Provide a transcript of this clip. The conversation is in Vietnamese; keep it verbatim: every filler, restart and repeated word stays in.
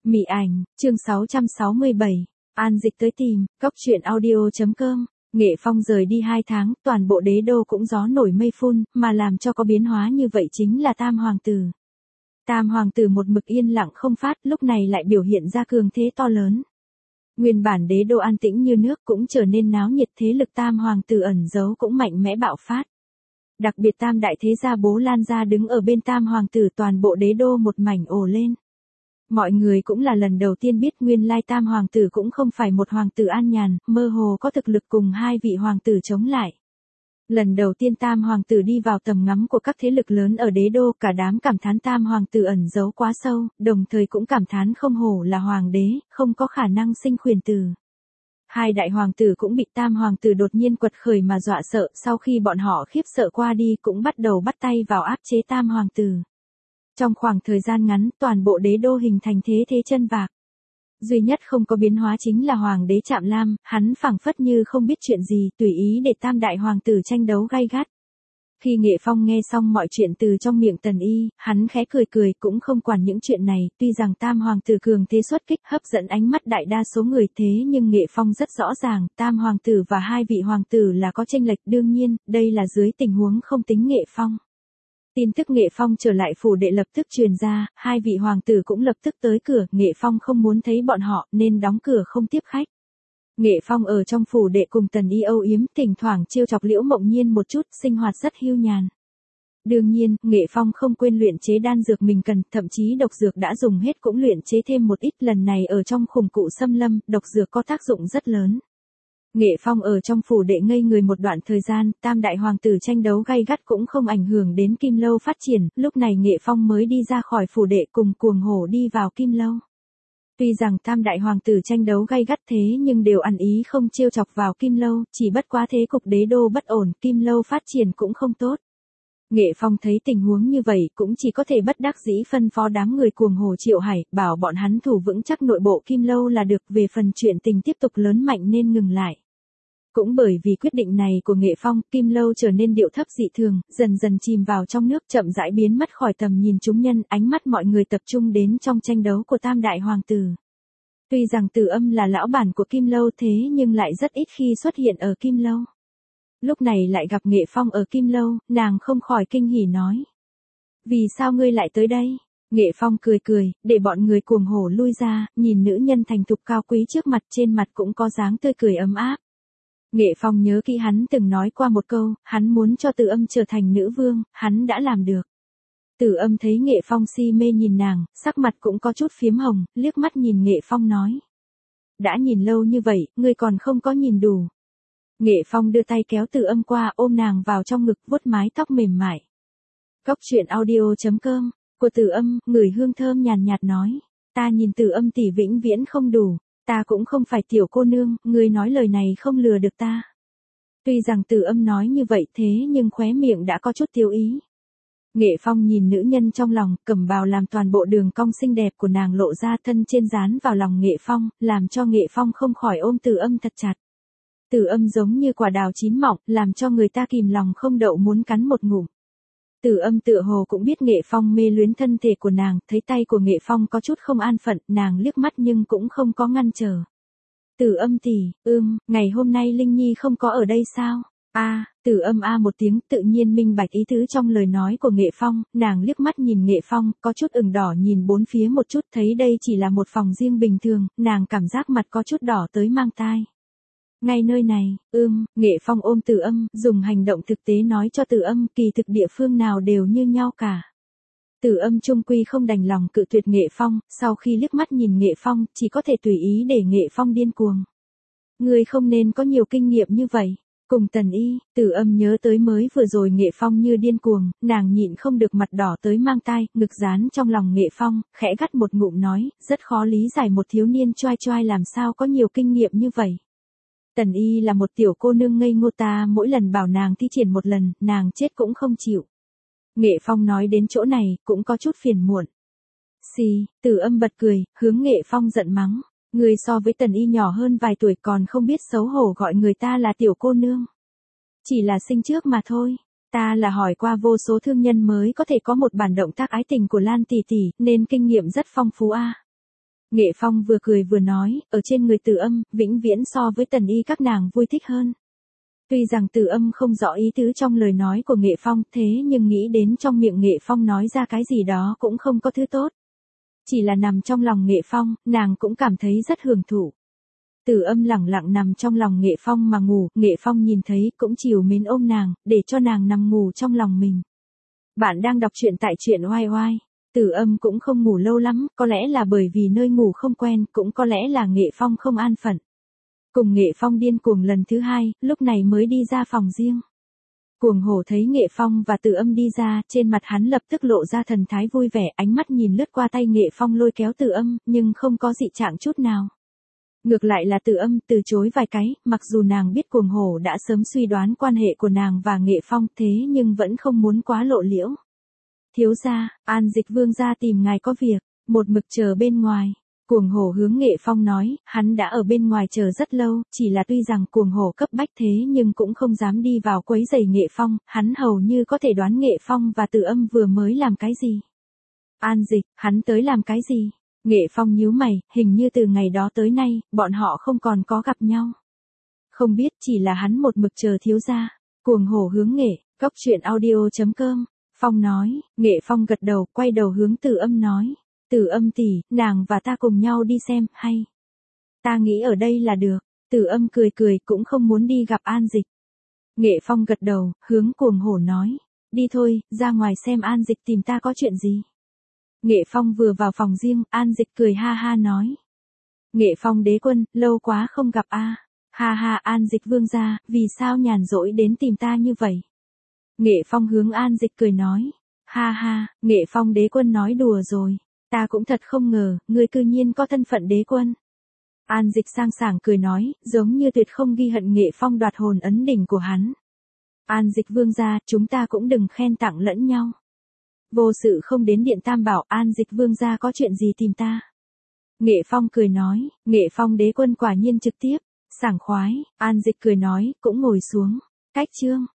Mị ảnh, chương sáu trăm sáu mươi bảy, An Dịch tới tìm, cóc truyện audio.com. Nghệ Phong rời đi hai tháng, toàn bộ đế đô cũng gió nổi mây phun, mà làm cho có biến hóa như vậy chính là Tam Hoàng Tử. Tam Hoàng Tử một mực yên lặng không phát, lúc này lại biểu hiện ra cường thế to lớn. Nguyên bản đế đô an tĩnh như nước cũng trở nên náo nhiệt, thế lực Tam Hoàng Tử ẩn giấu cũng mạnh mẽ bạo phát. Đặc biệt Tam đại thế gia Bố Lan gia đứng ở bên Tam Hoàng Tử, toàn bộ đế đô một mảnh ồ lên. Mọi người cũng là lần đầu tiên biết nguyên lai Tam Hoàng Tử cũng không phải một hoàng tử an nhàn, mơ hồ có thực lực cùng hai vị hoàng tử chống lại. Lần đầu tiên Tam Hoàng Tử đi vào tầm ngắm của các thế lực lớn ở đế đô, cả đám cảm thán Tam Hoàng Tử ẩn giấu quá sâu, đồng thời cũng cảm thán không hổ là hoàng đế, không có khả năng sinh khuyển tử. Hai đại hoàng tử cũng bị Tam Hoàng Tử đột nhiên quật khởi mà dọa sợ, sau khi bọn họ khiếp sợ qua đi cũng bắt đầu bắt tay vào áp chế Tam Hoàng Tử. Trong khoảng thời gian ngắn, toàn bộ đế đô hình thành thế thế chân vạc. Duy nhất không có biến hóa chính là Hoàng đế Trạm Lam, hắn phảng phất như không biết chuyện gì, tùy ý để Tam đại hoàng tử tranh đấu gay gắt. Khi Nghệ Phong nghe xong mọi chuyện từ trong miệng Tần Y, hắn khẽ cười cười cũng không quản những chuyện này, tuy rằng Tam Hoàng Tử cường thế xuất kích hấp dẫn ánh mắt đại đa số người, thế nhưng Nghệ Phong rất rõ ràng, Tam Hoàng Tử và hai vị hoàng tử là có chênh lệch, đương nhiên, đây là dưới tình huống không tính Nghệ Phong. Tin tức Nghệ Phong trở lại phủ đệ lập tức truyền ra, hai vị hoàng tử cũng lập tức tới cửa, Nghệ Phong không muốn thấy bọn họ nên đóng cửa không tiếp khách. Nghệ Phong ở trong phủ đệ cùng Tần Y âu yếm, thỉnh thoảng trêu chọc Liễu Mộng Nhiên một chút, sinh hoạt rất hiu nhàn. Đương nhiên, Nghệ Phong không quên luyện chế đan dược mình cần, thậm chí độc dược đã dùng hết cũng luyện chế thêm một ít, lần này ở trong khủng cụ xâm lâm, độc dược có tác dụng rất lớn. Nghệ Phong ở trong phủ đệ ngây người một đoạn thời gian, Tam đại hoàng tử tranh đấu gay gắt cũng không ảnh hưởng đến Kim Lâu phát triển, lúc này Nghệ Phong mới đi ra khỏi phủ đệ cùng Cuồng Hổ đi vào Kim Lâu. Tuy rằng Tam đại hoàng tử tranh đấu gay gắt thế nhưng đều ăn ý không trêu chọc vào Kim Lâu, chỉ bất quá thế cục đế đô bất ổn, Kim Lâu phát triển cũng không tốt. Nghệ Phong thấy tình huống như vậy cũng chỉ có thể bất đắc dĩ phân phó đám người Cuồng Hổ Triệu Hải, bảo bọn hắn thủ vững chắc nội bộ Kim Lâu là được, về phần chuyện tình tiếp tục lớn mạnh nên ngừng lại. Cũng bởi vì quyết định này của Nghệ Phong, Kim Lâu trở nên điệu thấp dị thường, dần dần chìm vào trong nước, chậm rãi biến mất khỏi tầm nhìn chúng nhân, ánh mắt mọi người tập trung đến trong tranh đấu của Tam đại hoàng tử. Tuy rằng Từ Âm là lão bản của Kim Lâu thế nhưng lại rất ít khi xuất hiện ở Kim Lâu. Lúc này lại gặp Nghệ Phong ở Kim Lâu, nàng không khỏi kinh hỉ nói: "Vì sao ngươi lại tới đây?" Nghệ Phong cười cười, để bọn người Cuồng Hổ lui ra, nhìn nữ nhân thành thục cao quý trước mặt, trên mặt cũng có dáng tươi cười ấm áp. Nghệ Phong nhớ kỹ hắn từng nói qua một câu, hắn muốn cho Từ Âm trở thành nữ vương, hắn đã làm được. Từ Âm thấy Nghệ Phong si mê nhìn nàng, sắc mặt cũng có chút phiếm hồng, liếc mắt nhìn Nghệ Phong nói: "Đã nhìn lâu như vậy, ngươi còn không có nhìn đủ." Nghệ Phong đưa tay kéo Từ Âm qua, ôm nàng vào trong ngực, vuốt mái tóc mềm mại. Cóc truyện audio.com, của Từ Âm, ngửi hương thơm nhàn nhạt nói: "Ta nhìn Từ Âm tỷ vĩnh viễn không đủ. Ta cũng không phải tiểu cô nương, ngươi nói lời này không lừa được ta." Tuy rằng Từ Âm nói như vậy thế nhưng khóe miệng đã có chút tiêu ý. Nghệ Phong nhìn nữ nhân trong lòng, cẩm bào làm toàn bộ đường cong xinh đẹp của nàng lộ ra, thân trên dán vào lòng Nghệ Phong, làm cho Nghệ Phong không khỏi ôm Từ Âm thật chặt. Từ Âm giống như quả đào chín mọng, làm cho người ta kìm lòng không đậu muốn cắn một ngụm. Từ Âm tựa hồ cũng biết Nghệ Phong mê luyến thân thể của nàng, thấy tay của Nghệ Phong có chút không an phận, nàng liếc mắt nhưng cũng không có ngăn trở. "Từ Âm tỷ, ưm, ngày hôm nay Linh Nhi không có ở đây sao?" A, à, Từ Âm a một tiếng, tự nhiên minh bạch ý tứ trong lời nói của Nghệ Phong, nàng liếc mắt nhìn Nghệ Phong, có chút ửng đỏ nhìn bốn phía một chút, thấy đây chỉ là một phòng riêng bình thường, nàng cảm giác mặt có chút đỏ tới mang tai. "Ngay nơi này." Ưm, Nghệ Phong ôm Từ Âm, dùng hành động thực tế nói cho Từ Âm, kỳ thực địa phương nào đều như nhau cả. Từ Âm chung quy không đành lòng cự tuyệt Nghệ Phong, sau khi liếc mắt nhìn Nghệ Phong, chỉ có thể tùy ý để Nghệ Phong điên cuồng. "Ngươi không nên có nhiều kinh nghiệm như vậy." Cùng Tần Y, Từ Âm nhớ tới mới vừa rồi Nghệ Phong như điên cuồng, nàng nhịn không được mặt đỏ tới mang tai, ngực dán trong lòng Nghệ Phong, khẽ gắt một ngụm nói, rất khó lý giải một thiếu niên choai choai làm sao có nhiều kinh nghiệm như vậy. Tần Y là một tiểu cô nương ngây ngô, ta mỗi lần bảo nàng thi triển một lần, nàng chết cũng không chịu. Nghệ Phong nói đến chỗ này, cũng có chút phiền muộn. Xì, Từ Âm bật cười, hướng Nghệ Phong giận mắng. Người so với Tần Y nhỏ hơn vài tuổi còn không biết xấu hổ gọi người ta là tiểu cô nương. Chỉ là sinh trước mà thôi. Ta là hỏi qua vô số thương nhân mới có thể có một bản động tác ái tình của Lan tỷ tỷ, nên kinh nghiệm rất phong phú a. Nghệ Phong vừa cười vừa nói, ở trên người Từ Âm, vĩnh viễn so với Tần Y các nàng vui thích hơn. Tuy rằng Từ Âm không rõ ý tứ trong lời nói của Nghệ Phong, thế nhưng nghĩ đến trong miệng Nghệ Phong nói ra cái gì đó cũng không có thứ tốt. Chỉ là nằm trong lòng Nghệ Phong, nàng cũng cảm thấy rất hưởng thụ. Từ Âm lẳng lặng nằm trong lòng Nghệ Phong mà ngủ, Nghệ Phong nhìn thấy cũng chiều mến ôm nàng, để cho nàng nằm ngủ trong lòng mình. Bạn đang đọc truyện tại truyện oai oai. Từ Âm cũng không ngủ lâu lắm, có lẽ là bởi vì nơi ngủ không quen, cũng có lẽ là Nghệ Phong không an phận. Cùng Nghệ Phong điên cuồng lần thứ hai, lúc này mới đi ra phòng riêng. Cuồng hổ thấy Nghệ Phong và Từ Âm đi ra, trên mặt hắn lập tức lộ ra thần thái vui vẻ, ánh mắt nhìn lướt qua tay Nghệ Phong lôi kéo Từ Âm, nhưng không có dị trạng chút nào. Ngược lại là Từ Âm từ chối vài cái, mặc dù nàng biết cuồng hổ đã sớm suy đoán quan hệ của nàng và Nghệ Phong, thế nhưng vẫn không muốn quá lộ liễu. Thiếu gia, An Dịch Vương gia tìm ngài có việc, một mực chờ bên ngoài. Cuồng hổ hướng Nghệ Phong nói, hắn đã ở bên ngoài chờ rất lâu, chỉ là tuy rằng cuồng hổ cấp bách thế nhưng cũng không dám đi vào quấy rầy Nghệ Phong, hắn hầu như có thể đoán Nghệ Phong và Từ Âm vừa mới làm cái gì. An Dịch, hắn tới làm cái gì? Nghệ Phong nhíu mày, hình như từ ngày đó tới nay, bọn họ không còn có gặp nhau. Không biết, chỉ là hắn một mực chờ thiếu gia. Cuồng hổ hướng Nghệ, cốc truyện audio chấm com. Phong nói, Nghệ Phong gật đầu, quay đầu hướng Từ Âm nói. Từ Âm tỷ, nàng và ta cùng nhau đi xem, hay? Ta nghĩ ở đây là được. Từ Âm cười cười, cũng không muốn đi gặp An Dịch. Nghệ Phong gật đầu, hướng cuồng hổ nói. Đi thôi, ra ngoài xem An Dịch tìm ta có chuyện gì. Nghệ Phong vừa vào phòng riêng, An Dịch cười ha ha nói. Nghệ Phong đế quân, lâu quá không gặp a. Ha ha, An Dịch vương gia, vì sao nhàn rỗi đến tìm ta như vậy? Nghệ Phong hướng An Dịch cười nói. Ha ha, Nghệ Phong đế quân nói đùa rồi. Ta cũng thật không ngờ, ngươi cư nhiên có thân phận đế quân. An Dịch sang sảng cười nói, giống như tuyệt không ghi hận Nghệ Phong đoạt hồn ấn đỉnh của hắn. An Dịch vương gia, chúng ta cũng đừng khen tặng lẫn nhau. Vô sự không đến điện Tam Bảo, An Dịch vương gia có chuyện gì tìm ta? Nghệ Phong cười nói, Nghệ Phong đế quân quả nhiên trực tiếp, sảng khoái. An Dịch cười nói, cũng ngồi xuống. Cách chương.